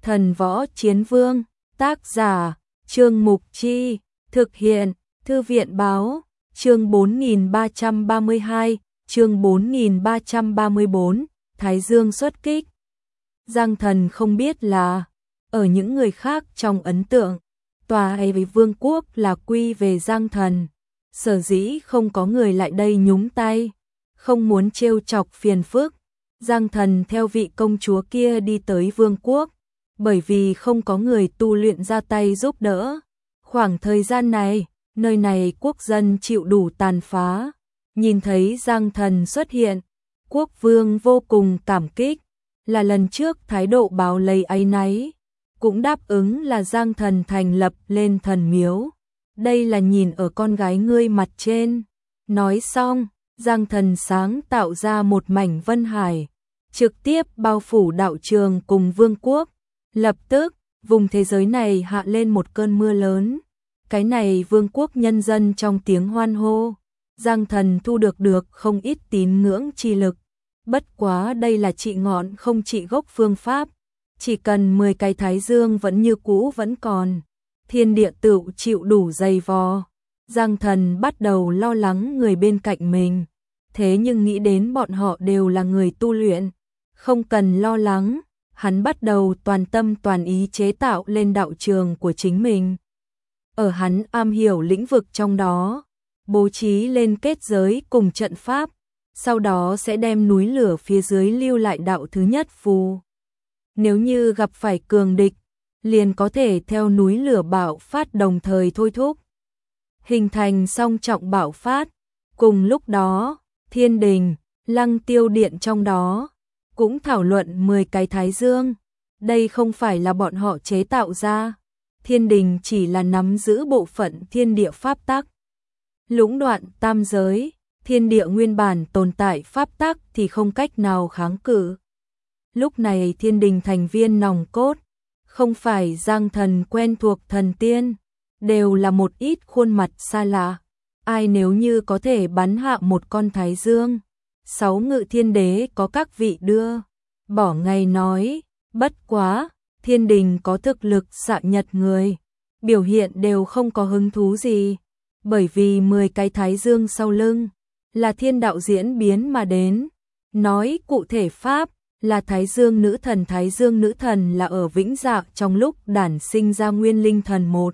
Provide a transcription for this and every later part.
Thần võ chiến vương, tác giả, Trương Mục Chi, thực hiện, Thư viện báo, chương 4332, chương 4334, Thái Dương xuất kích. Giang Thần không biết là, ở những người khác trong ấn tượng, tòa ấy với vương quốc là quy về Giang Thần. Sở dĩ không có người lại đây nhúng tay, không muốn trêu chọc phiền phức. Giang Thần theo vị công chúa kia đi tới vương quốc, bởi vì không có người tu luyện ra tay giúp đỡ. Khoảng thời gian này, nơi này quốc dân chịu đủ tàn phá. Nhìn thấy Giang Thần xuất hiện, quốc vương vô cùng cảm kích, là lần trước thái độ báo lấy áy náy, cũng đáp ứng là Giang Thần thành lập lên thần miếu. Đây là nhìn ở con gái ngươi mặt trên. Nói xong, Giang Thần sáng tạo ra một mảnh vân hải, trực tiếp bao phủ đạo trường cùng vương quốc. Lập tức, vùng thế giới này hạ lên một cơn mưa lớn. Cái này vương quốc nhân dân trong tiếng hoan hô. Giang Thần thu được không ít tín ngưỡng chi lực. Bất quá đây là trị ngọn không trị gốc phương pháp. Chỉ cần 10 cái thái dương vẫn như cũ vẫn còn. Thiên địa tự chịu đủ dày vò. Giang Thần bắt đầu lo lắng người bên cạnh mình. Thế nhưng nghĩ đến bọn họ đều là người tu luyện. Không cần lo lắng. Hắn bắt đầu toàn tâm toàn ý chế tạo lên đạo trường của chính mình. Ở hắn am hiểu lĩnh vực trong đó, bố trí lên kết giới cùng trận pháp, sau đó sẽ đem núi lửa phía dưới lưu lại đạo thứ nhất phù. Nếu như gặp phải cường địch, liền có thể theo núi lửa bạo phát đồng thời thôi thúc, hình thành song trọng bạo phát. Cùng lúc đó, Thiên Đình, Lăng Tiêu Điện trong đó cũng thảo luận 10 cái thái dương. Đây không phải là bọn họ chế tạo ra. Thiên Đình chỉ là nắm giữ bộ phận thiên địa pháp tắc. Lũng đoạn tam giới, thiên địa nguyên bản tồn tại pháp tắc thì không cách nào kháng cự. Lúc này Thiên Đình thành viên nòng cốt, không phải Giang Thần quen thuộc thần tiên, đều là một ít khuôn mặt xa lạ. Ai nếu như có thể bắn hạ một con thái dương, 6 ngự thiên đế có các vị đưa. Bỏ ngày nói, bất quá, Thiên Đình có thực lực xạ nhật người, biểu hiện đều không có hứng thú gì, bởi vì 10 cái thái dương sau lưng là thiên đạo diễn biến mà đến. Nói cụ thể pháp là thái dương nữ thần là ở vĩnh dạ trong lúc đản sinh ra nguyên linh thần một.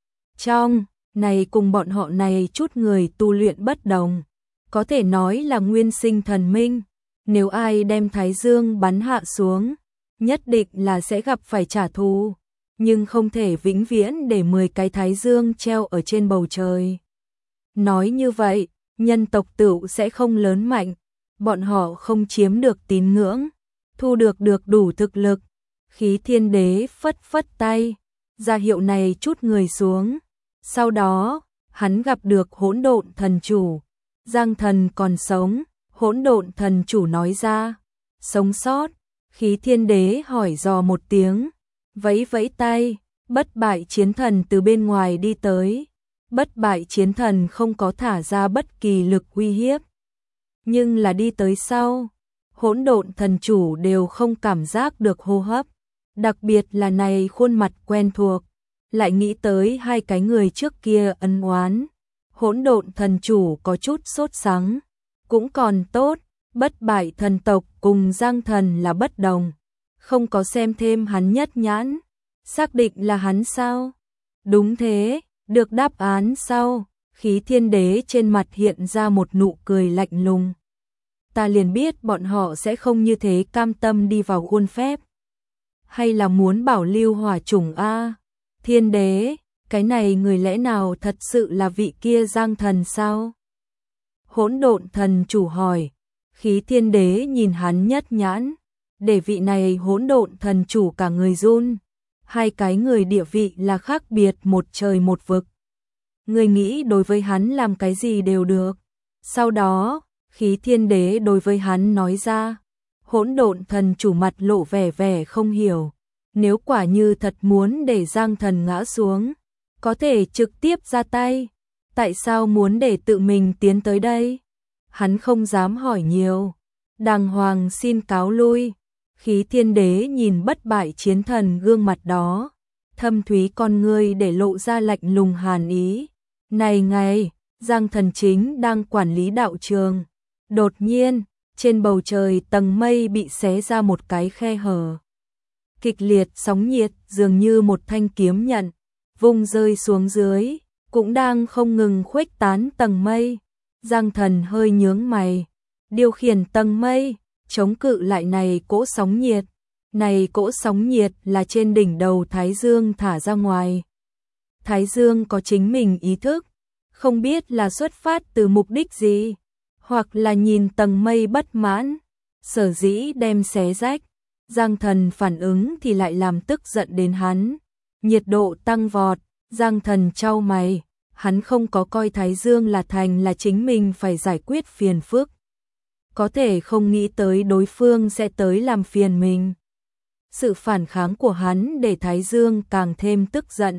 Trong này cùng bọn họ này chút người tu luyện bất đồng, có thể nói là nguyên sinh thần minh. Nếu ai đem thái dương bắn hạ xuống, nhất định là sẽ gặp phải trả thù, nhưng không thể vĩnh viễn để 10 cái thái dương treo ở trên bầu trời. Nói như vậy, nhân tộc tựu sẽ không lớn mạnh, bọn họ không chiếm được tín ngưỡng, thu được đủ thực lực. Khí Thiên Đế phất phất tay, ra hiệu này chút người xuống. Sau đó, hắn gặp được Hỗn Độn Thần Chủ. Giang Thần còn sống, Hỗn Độn Thần Chủ nói ra. Sống sót. Khí Thiên Đế hỏi dò một tiếng, vẫy vẫy tay, Bất Bại Chiến Thần từ bên ngoài đi tới. Bất Bại Chiến Thần không có thả ra bất kỳ lực uy hiếp, nhưng là đi tới sau, Hỗn Độn Thần Chủ đều không cảm giác được hô hấp, đặc biệt là này khuôn mặt quen thuộc, lại nghĩ tới hai cái người trước kia ân oán. Hỗn Độn Thần Chủ có chút sốt sắng, cũng còn tốt. Bất Bại thần tộc cùng Giang Thần là bất đồng, không có xem thêm hắn nhất nhãn, xác định là hắn sao? Đúng thế, được đáp án sau, Khí Thiên Đế trên mặt hiện ra một nụ cười lạnh lùng. Ta liền biết bọn họ sẽ không như thế cam tâm đi vào khuôn phép. Hay là muốn bảo lưu hỏa chủng a? Thiên Đế, cái này người lẽ nào thật sự là vị kia Giang Thần sao? Hỗn Độn Thần Chủ hỏi. Khí Thiên Đế nhìn hắn nhất nhãn, để vị này Hỗn Độn Thần Chủ cả người run. Hai cái người địa vị là khác biệt một trời một vực. Người nghĩ đối với hắn làm cái gì đều được. Sau đó, Khí Thiên Đế đối với hắn nói ra. Hỗn Độn Thần Chủ mặt lộ vẻ không hiểu. Nếu quả như thật muốn để Giang Thần ngã xuống, có thể trực tiếp ra tay. Tại sao muốn để tự mình tiến tới đây? Hắn không dám hỏi nhiều, đàng hoàng xin cáo lui. Khí Thiên Đế nhìn bất bại chiến thần gương mặt đó, thâm thúy con ngươi để lộ ra lạnh lùng hàn ý. Này ngày, Giang Thần chính đang quản lý đạo trường. Đột nhiên, trên bầu trời tầng mây bị xé ra một cái khe hở. Kịch liệt sóng nhiệt dường như một thanh kiếm nhận, vung rơi xuống dưới, cũng đang không ngừng khuếch tán tầng mây. Giang Thần hơi nhướng mày, điều khiển tầng mây, chống cự lại này cỗ sóng nhiệt. Này cỗ sóng nhiệt là trên đỉnh đầu Thái Dương thả ra ngoài. Thái Dương có chính mình ý thức, không biết là xuất phát từ mục đích gì, hoặc là nhìn tầng mây bất mãn, sở dĩ đem xé rách. Giang Thần phản ứng thì lại làm tức giận đến hắn. Nhiệt độ tăng vọt, Giang Thần chau mày, hắn không có coi Thái Dương là thành là chính mình phải giải quyết phiền phức. Có thể không nghĩ tới đối phương sẽ tới làm phiền mình. Sự phản kháng của hắn để Thái Dương càng thêm tức giận.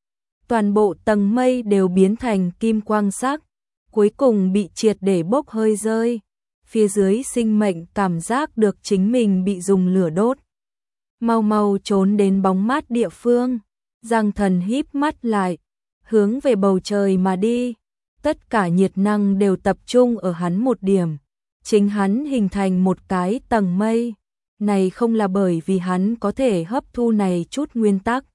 Toàn bộ tầng mây đều biến thành kim quang sắc, cuối cùng bị triệt để bốc hơi rơi. Phía dưới sinh mệnh cảm giác được chính mình bị dùng lửa đốt. Mau mau trốn đến bóng mát địa phương. Giang Thần híp mắt lại, hướng về bầu trời mà đi. Tất cả nhiệt năng đều tập trung ở hắn một điểm. Chính hắn hình thành một cái tầng mây. Này không là bởi vì hắn có thể hấp thu này chút nguyên tắc,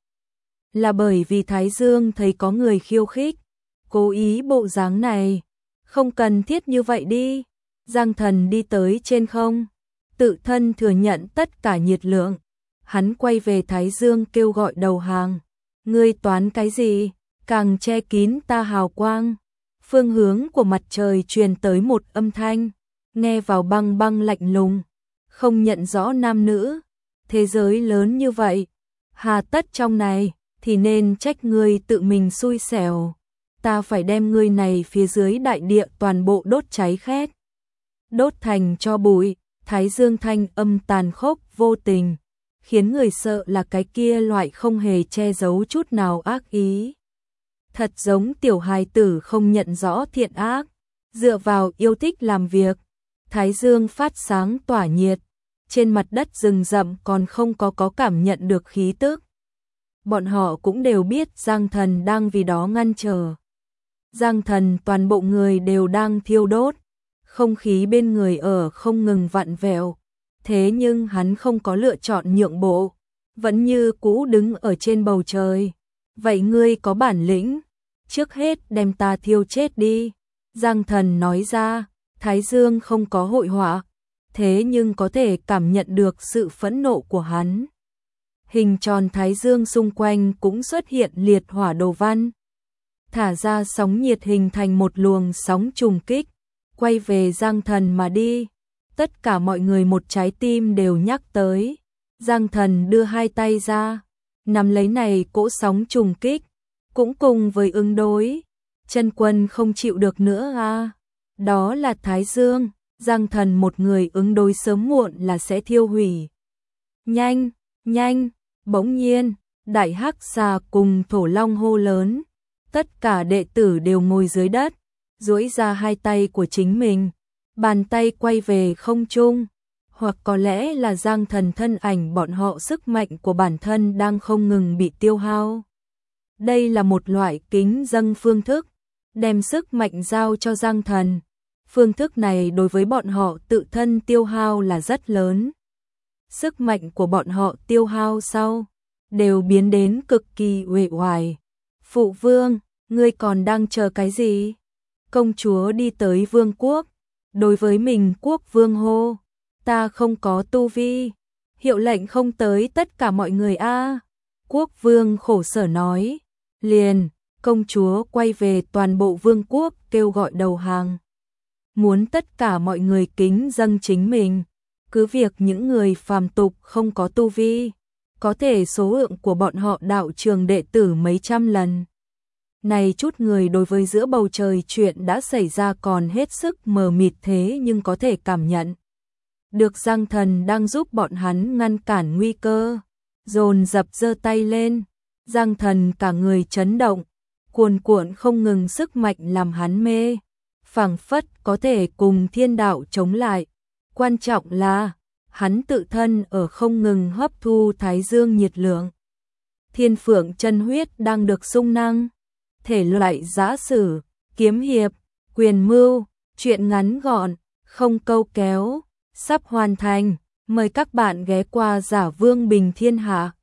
là bởi vì Thái Dương thấy có người khiêu khích, cố ý bộ dáng này. Không cần thiết như vậy đi. Giang Thần đi tới trên không, tự thân thừa nhận tất cả nhiệt lượng. Hắn quay về Thái Dương kêu gọi đầu hàng. Ngươi toán cái gì, càng che kín ta hào quang. Phương hướng của mặt trời truyền tới một âm thanh, nghe vào băng băng lạnh lùng, không nhận rõ nam nữ. Thế giới lớn như vậy, hà tất trong này, thì nên trách ngươi tự mình xui xẻo. Ta phải đem ngươi này phía dưới đại địa toàn bộ đốt cháy khét, đốt thành cho bụi. Thái Dương thanh âm tàn khốc vô tình, khiến người sợ là cái kia loại không hề che giấu chút nào ác ý. Thật giống tiểu hài tử không nhận rõ thiện ác, dựa vào yêu thích làm việc. Thái Dương phát sáng tỏa nhiệt, trên mặt đất rừng rậm còn không có cảm nhận được khí tức. Bọn họ cũng đều biết Giang Thần đang vì đó ngăn trở. Giang Thần toàn bộ người đều đang thiêu đốt, không khí bên người ở không ngừng vặn vẹo. Thế nhưng hắn không có lựa chọn nhượng bộ, vẫn như cũ đứng ở trên bầu trời. Vậy ngươi có bản lĩnh, trước hết đem ta thiêu chết đi. Giang Thần nói ra. Thái Dương không có hội họa, thế nhưng có thể cảm nhận được sự phẫn nộ của hắn. Hình tròn Thái Dương xung quanh cũng xuất hiện liệt hỏa đồ văn, thả ra sóng nhiệt hình thành một luồng sóng trùng kích, quay về Giang Thần mà đi. Tất cả mọi người một trái tim đều nhắc tới. Giang Thần đưa hai tay ra, nắm lấy này cỗ sóng trùng kích, cũng cùng với ứng đối. Chân quân không chịu được nữa à? Đó là Thái Dương, Giang Thần một người ứng đối sớm muộn là sẽ thiêu hủy. Nhanh, nhanh, bỗng nhiên, Đại Hắc Xà cùng Thổ Long hô lớn. Tất cả đệ tử đều ngồi dưới đất, duỗi ra hai tay của chính mình, bàn tay quay về không trung. Hoặc có lẽ là Giang Thần thân ảnh bọn họ sức mạnh của bản thân đang không ngừng bị tiêu hao. Đây là một loại kính dâng phương thức, đem sức mạnh giao cho Giang Thần. Phương thức này đối với bọn họ tự thân tiêu hao là rất lớn. Sức mạnh của bọn họ tiêu hao sau, đều biến đến cực kỳ uể oải. Phụ vương, ngươi còn đang chờ cái gì? Công chúa đi tới vương quốc, đối với mình quốc vương hô. Ta không có tu vi, hiệu lệnh không tới tất cả mọi người a. Quốc vương khổ sở nói. Liền, công chúa quay về toàn bộ vương quốc kêu gọi đầu hàng. Muốn tất cả mọi người kính dâng chính mình, cứ việc những người phàm tục không có tu vi, có thể số lượng của bọn họ đạo trường đệ tử mấy trăm lần. Này chút người đối với giữa bầu trời chuyện đã xảy ra còn hết sức mờ mịt, thế nhưng có thể cảm nhận được Giang Thần đang giúp bọn hắn ngăn cản nguy cơ, dồn dập giơ tay lên. Giang Thần cả người chấn động, cuồn cuộn không ngừng sức mạnh làm hắn mê, phảng phất có thể cùng thiên đạo chống lại. Quan trọng là hắn tự thân ở không ngừng hấp thu thái dương nhiệt lượng. Thiên Phượng chân huyết đang được sung năng, thể loại giã sử, kiếm hiệp, quyền mưu, truyện ngắn gọn, không câu kéo, sắp hoàn thành, mời các bạn ghé qua Giả Vương Bình Thiên Hạ.